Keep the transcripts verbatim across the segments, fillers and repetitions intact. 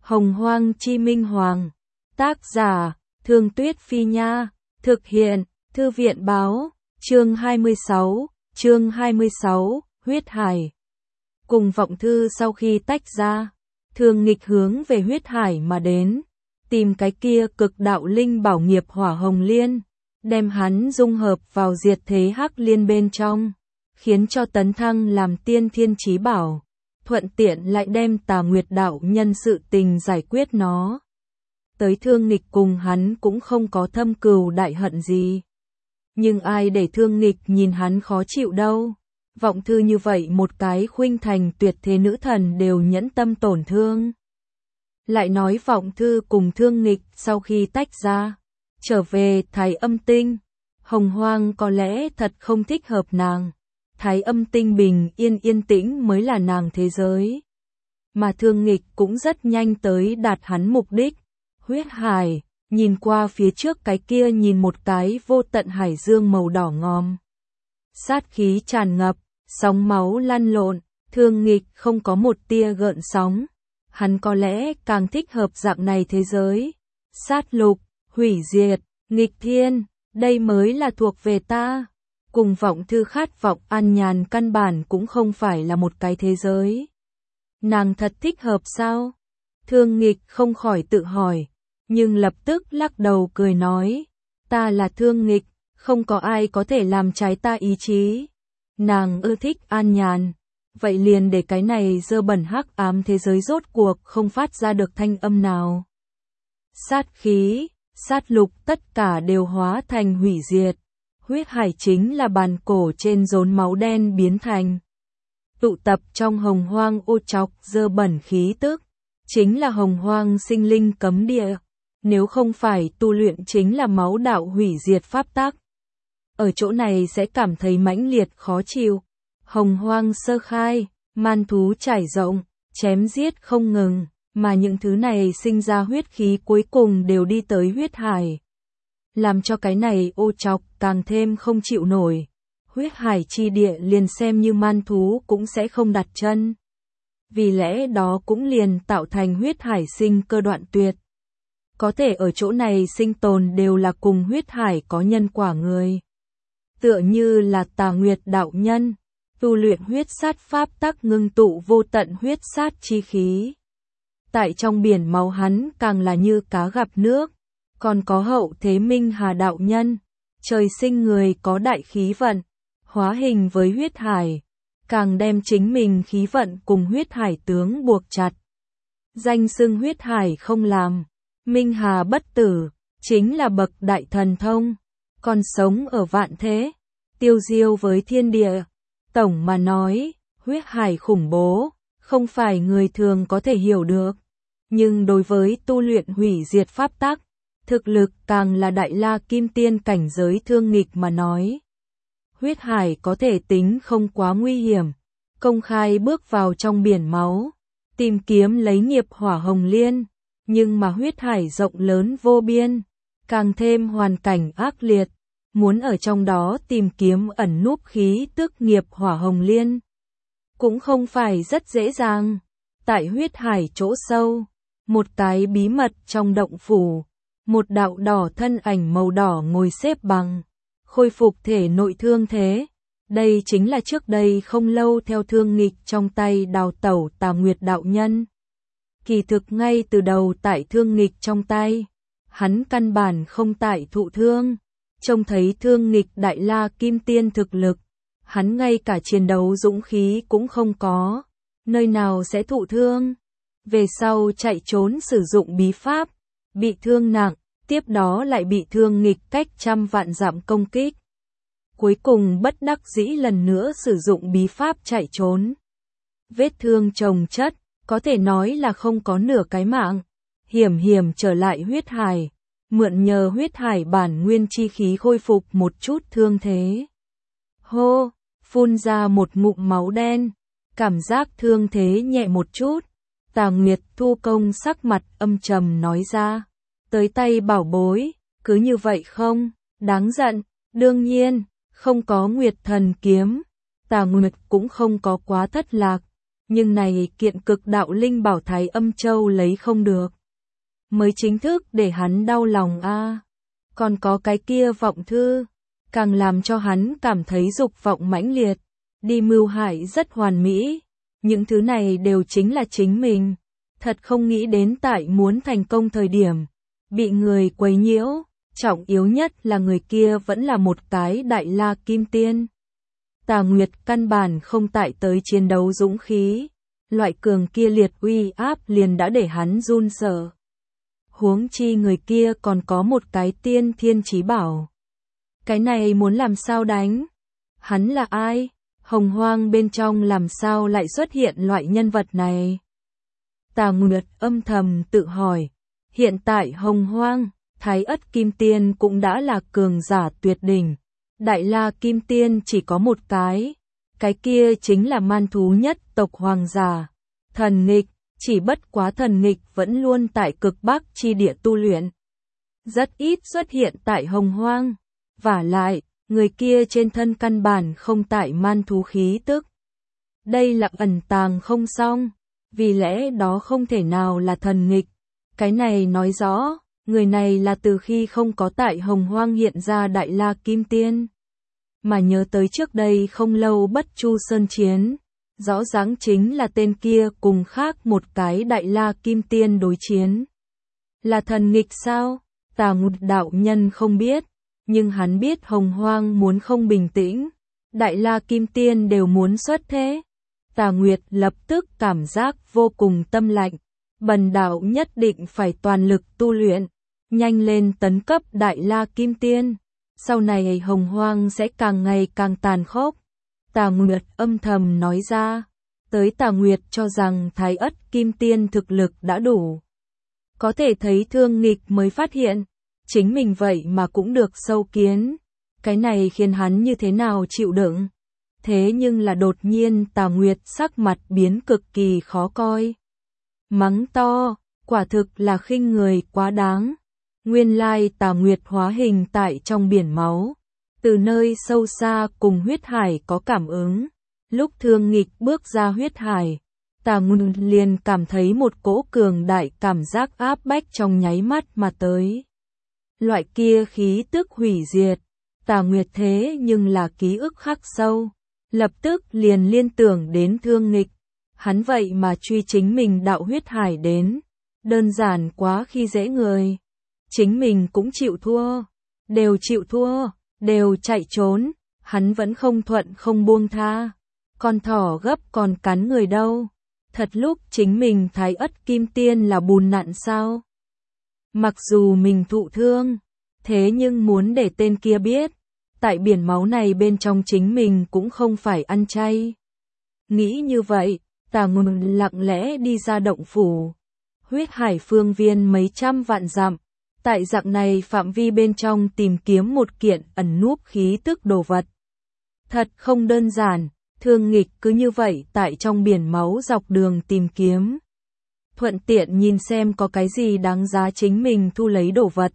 Hồng Hoang Chi Minh Hoàng. Tác giả, Thương Tuyết Phi Nha. Thực hiện, Thư viện Báo. Chương hai mươi sáu, chương hai mươi sáu, Huyết Hải. Cùng Vọng Thư sau khi tách ra, Thương Nghịch hướng về Huyết Hải mà đến, tìm cái kia cực đạo linh bảo nghiệp Hỏa Hồng Liên, đem hắn dung hợp vào diệt thế Hắc Liên bên trong, khiến cho tấn thăng làm tiên thiên chí bảo, thuận tiện lại đem Tà Nguyệt đạo nhân sự tình giải quyết nó. Tới Thương Nghịch cùng hắn cũng không có thâm cừu đại hận gì. Nhưng ai để Thương Nghịch nhìn hắn khó chịu đâu. Vọng Thư như vậy một cái khuynh thành tuyệt thế nữ thần đều nhẫn tâm tổn thương. Lại nói Vọng Thư cùng Thương Nghịch sau khi tách ra, trở về Thái Âm Tinh. Hồng Hoang có lẽ thật không thích hợp nàng. Thái Âm Tinh bình yên yên tĩnh mới là nàng thế giới. Mà Thương Nghịch cũng rất nhanh tới đạt hắn mục đích. Huyết Hải, nhìn qua phía trước cái kia nhìn một cái vô tận hải dương màu đỏ ngòm. Sát khí tràn ngập, sóng máu lăn lộn, Thương Nghịch không có một tia gợn sóng. Hắn có lẽ càng thích hợp dạng này thế giới. Sát lục, hủy diệt, nghịch thiên, đây mới là thuộc về ta. Cùng Vọng Thư khát vọng an nhàn căn bản cũng không phải là một cái thế giới. Nàng thật thích hợp sao? Thương Nghịch không khỏi tự hỏi, nhưng lập tức lắc đầu cười nói, ta là Thương Nghịch, không có ai có thể làm trái ta ý chí. Nàng ưa thích an nhàn, vậy liền để cái này dơ bẩn hắc ám thế giới rốt cuộc không phát ra được thanh âm nào. Sát khí, sát lục tất cả đều hóa thành hủy diệt. Huyết Hải chính là bàn cổ trên rốn máu đen biến thành. Tụ tập trong Hồng Hoang ô trọc dơ bẩn khí tức, chính là Hồng Hoang sinh linh cấm địa. Nếu không phải tu luyện chính là máu đạo hủy diệt pháp tắc, ở chỗ này sẽ cảm thấy mãnh liệt khó chịu. Hồng Hoang sơ khai, man thú trải rộng, chém giết không ngừng, mà những thứ này sinh ra huyết khí cuối cùng đều đi tới Huyết Hải. Làm cho cái này ô trọc càng thêm không chịu nổi. Huyết Hải chi địa liền xem như man thú cũng sẽ không đặt chân. Vì lẽ đó cũng liền tạo thành Huyết Hải sinh cơ đoạn tuyệt. Có thể ở chỗ này sinh tồn đều là cùng Huyết Hải có nhân quả người. Tựa như là Tà Nguyệt đạo nhân, tu luyện huyết sát pháp tắc ngưng tụ vô tận huyết sát chi khí. Tại trong biển máu hắn càng là như cá gặp nước. Còn có Hậu Thế Minh Hà đạo nhân, trời sinh người có đại khí vận, hóa hình với Huyết Hải, càng đem chính mình khí vận cùng Huyết Hải tướng buộc chặt. Danh xưng Huyết Hải không làm, Minh Hà bất tử, chính là bậc đại thần thông, còn sống ở vạn thế, tiêu diêu với thiên địa. Tổng mà nói, Huyết Hải khủng bố, không phải người thường có thể hiểu được. Nhưng đối với tu luyện hủy diệt pháp tắc, thực lực càng là đại la kim tiên cảnh giới Thương Nghịch mà nói. Huyết Hải có thể tính không quá nguy hiểm, công khai bước vào trong biển máu, tìm kiếm lấy nghiệp Hỏa Hồng Liên, nhưng mà Huyết Hải rộng lớn vô biên, càng thêm hoàn cảnh ác liệt, muốn ở trong đó tìm kiếm ẩn núp khí tức nghiệp Hỏa Hồng Liên, cũng không phải rất dễ dàng. Tại Huyết Hải chỗ sâu, một cái bí mật trong động phủ, một đạo đỏ thân ảnh màu đỏ ngồi xếp bằng, khôi phục thể nội thương thế. Đây chính là trước đây không lâu theo Thương Nghịch trong tay đào tẩu Tà Nguyệt đạo nhân. Kỳ thực ngay từ đầu tại Thương Nghịch trong tay, hắn căn bản không tại thụ thương. Trông thấy Thương Nghịch đại la kim tiên thực lực, hắn ngay cả chiến đấu dũng khí cũng không có, nơi nào sẽ thụ thương. Về sau chạy trốn sử dụng bí pháp, bị thương nặng, tiếp đó lại bị Thương Nghịch cách trăm vạn dặm công kích. Cuối cùng bất đắc dĩ lần nữa sử dụng bí pháp chạy trốn. Vết thương chồng chất, có thể nói là không có nửa cái mạng. Hiểm hiểm trở lại Huyết Hải, mượn nhờ Huyết Hải bản nguyên chi khí khôi phục một chút thương thế. Hô, phun ra một ngụm máu đen, cảm giác thương thế nhẹ một chút. Tà Nguyệt thu công sắc mặt âm trầm nói ra, tới tay bảo bối, cứ như vậy không, đáng giận. Đương nhiên, không có Nguyệt thần kiếm, Tà Nguyệt cũng không có quá thất lạc, Nhưng này kiện cực đạo linh bảo Thái Âm Châu lấy không được. Mới chính thức để hắn đau lòng a. À. Còn có cái kia vọng thư, càng làm cho hắn cảm thấy dục vọng mãnh liệt, đi mưu hại rất hoàn mỹ. Những thứ này đều chính là chính mình. Thật không nghĩ đến tại muốn thành công thời điểm, bị người quấy nhiễu, trọng yếu nhất là người kia vẫn là một cái đại la kim tiên. Tà Nguyệt căn bản không tại tới chiến đấu dũng khí, loại cường kia liệt uy áp liền đã để hắn run sợ. Huống chi người kia còn có một cái tiên thiên chí bảo. Cái này muốn làm sao đánh? Hắn là ai? Hồng Hoang bên trong làm sao lại xuất hiện loại nhân vật này? Tà Nguyệt âm thầm tự hỏi. Hiện tại Hồng Hoang, Thái Ất Kim Tiên cũng đã là cường giả tuyệt đỉnh. Đại La Kim Tiên chỉ có một cái. Cái kia chính là man thú nhất tộc hoàng giả. Thần nghịch, chỉ bất quá thần nghịch vẫn luôn tại cực bắc chi địa tu luyện. Rất ít xuất hiện tại Hồng Hoang. Vả lại, người kia trên thân căn bản không tại man thú khí tức. Đây là ẩn tàng không xong, vì lẽ đó không thể nào là thần nghịch. Cái này nói rõ, người này là từ khi không có tại Hồng Hoang hiện ra Đại La Kim Tiên. Mà nhớ tới trước đây không lâu Bất Chu Sơn chiến, rõ ràng chính là tên kia cùng khác một cái Đại La Kim Tiên đối chiến. Là thần nghịch sao? Tà Ngụt đạo nhân không biết. Nhưng hắn biết Hồng Hoang muốn không bình tĩnh, Đại La Kim Tiên đều muốn xuất thế. Tà Nguyệt lập tức cảm giác vô cùng tâm lạnh, bần đạo nhất định phải toàn lực tu luyện, nhanh lên tấn cấp Đại La Kim Tiên, sau này Hồng Hoang sẽ càng ngày càng tàn khốc. Tà Nguyệt âm thầm nói ra, tới Tà Nguyệt cho rằng Thái Ất Kim Tiên thực lực đã đủ. Có thể thấy Thương Nghịch mới phát hiện, chính mình vậy mà cũng được sâu kiến. Cái này khiến hắn như thế nào chịu đựng. Thế nhưng là đột nhiên Tà Nguyệt sắc mặt biến cực kỳ khó coi. Mắng to, quả thực là khinh người quá đáng. Nguyên lai Tà Nguyệt hóa hình tại trong biển máu. Từ nơi sâu xa cùng huyết hải có cảm ứng. Lúc Thương Nghịch bước ra huyết hải, Tà Nguyệt liền cảm thấy một cỗ cường đại cảm giác áp bách trong nháy mắt mà tới. Loại kia khí tức hủy diệt, Tà Nguyệt thế nhưng là ký ức khắc sâu, lập tức liền liên tưởng đến Thương Nghịch, hắn vậy mà truy chính mình đạo huyết hải đến, đơn giản quá khi dễ người. Chính mình cũng chịu thua, đều chịu thua, đều chạy trốn, hắn vẫn không thuận không buông tha. Con thỏ gấp còn cắn người đâu, thật lúc chính mình Thái Ất Kim Tiên là bùn nặn sao? Mặc dù mình thụ thương, thế nhưng muốn để tên kia biết, tại biển máu này bên trong chính mình cũng không phải ăn chay. Nghĩ như vậy, Tà Nguyệt lặng lẽ đi ra động phủ. Huyết hải phương viên mấy trăm vạn dặm, tại dạng này phạm vi bên trong tìm kiếm một kiện ẩn núp khí tức đồ vật. Thật không đơn giản, Thương Nghịch cứ như vậy tại trong biển máu dọc đường tìm kiếm. Thuận tiện nhìn xem có cái gì đáng giá chính mình thu lấy đồ vật.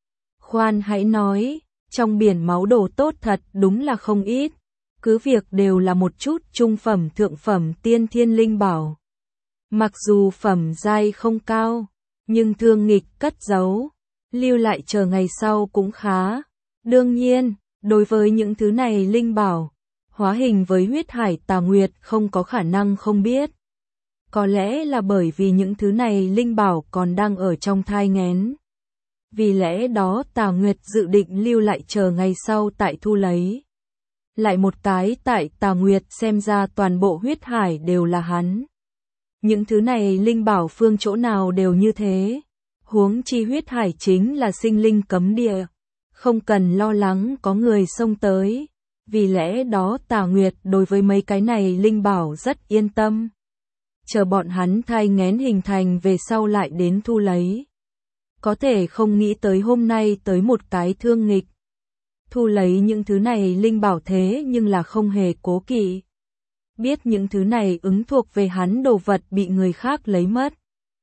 Khoan hãy nói, trong biển máu đồ tốt thật đúng là không ít, cứ việc đều là một chút trung phẩm thượng phẩm tiên thiên linh bảo. Mặc dù phẩm giai không cao, nhưng Thương Nghịch cất giấu, lưu lại chờ ngày sau cũng khá. Đương nhiên, đối với những thứ này linh bảo, hóa hình với huyết hải Tà Nguyệt không có khả năng không biết. Có lẽ là bởi vì những thứ này linh bảo còn đang ở trong thai nghén. Vì lẽ đó Tà Nguyệt dự định lưu lại chờ ngày sau tại thu lấy. Lại một cái tại Tà Nguyệt xem ra toàn bộ huyết hải đều là hắn. Những thứ này linh bảo phương chỗ nào đều như thế. Huống chi huyết hải chính là sinh linh cấm địa. Không cần lo lắng có người xông tới. Vì lẽ đó Tà Nguyệt đối với mấy cái này linh bảo rất yên tâm. Chờ bọn hắn thai nghén hình thành về sau lại đến thu lấy. Có thể không nghĩ tới hôm nay tới một cái Thương Nghịch. Thu lấy những thứ này linh bảo thế nhưng là không hề cố kỵ. Biết những thứ này ứng thuộc về hắn đồ vật bị người khác lấy mất.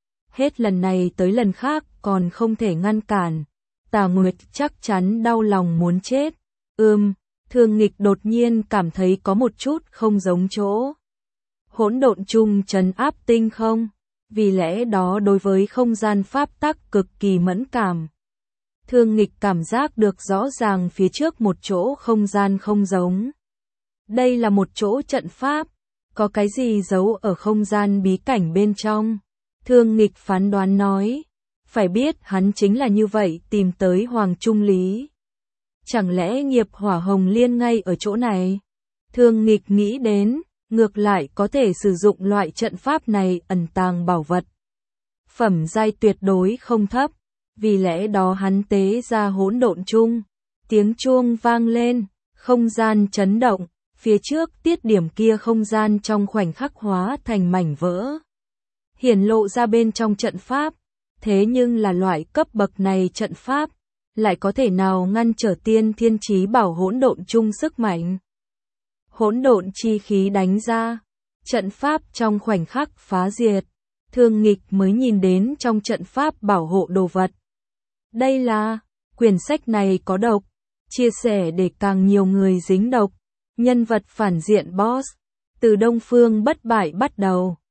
Hết lần này tới lần khác còn không thể ngăn cản. Tà Nguyệt chắc chắn đau lòng muốn chết. Ừm, Thương Nghịch đột nhiên cảm thấy có một chút không giống chỗ. hỗn độn chung trấn áp tinh không, vì lẽ đó đối với không gian pháp tắc cực kỳ mẫn cảm. Thương Nghịch cảm giác được rõ ràng phía trước một chỗ không gian không giống. Đây là một chỗ trận pháp, có cái gì giấu ở không gian bí cảnh bên trong. Thương Nghịch phán đoán nói, phải biết hắn chính là như vậy tìm tới Hoàng Trung Lý. Chẳng lẽ nghiệp hỏa hồng liên ngay ở chỗ này? Thương Nghịch nghĩ đến, ngược lại có thể sử dụng loại trận pháp này ẩn tàng bảo vật. Phẩm giai tuyệt đối không thấp, vì lẽ đó hắn tế ra hỗn độn chung. Tiếng chuông vang lên, không gian chấn động, phía trước tiết điểm kia không gian trong khoảnh khắc hóa thành mảnh vỡ. Hiển lộ ra bên trong trận pháp, thế nhưng là loại cấp bậc này trận pháp, lại có thể nào ngăn trở tiên thiên chí bảo hỗn độn chung sức mạnh. Hỗn độn chi khí đánh ra, trận pháp trong khoảnh khắc phá diệt, Thương Nghịch mới nhìn đến trong trận pháp bảo hộ đồ vật. Đây là, quyển sách này có độc, chia sẻ để càng nhiều người dính độc, nhân vật phản diện boss, từ Đông Phương bất bại bắt đầu.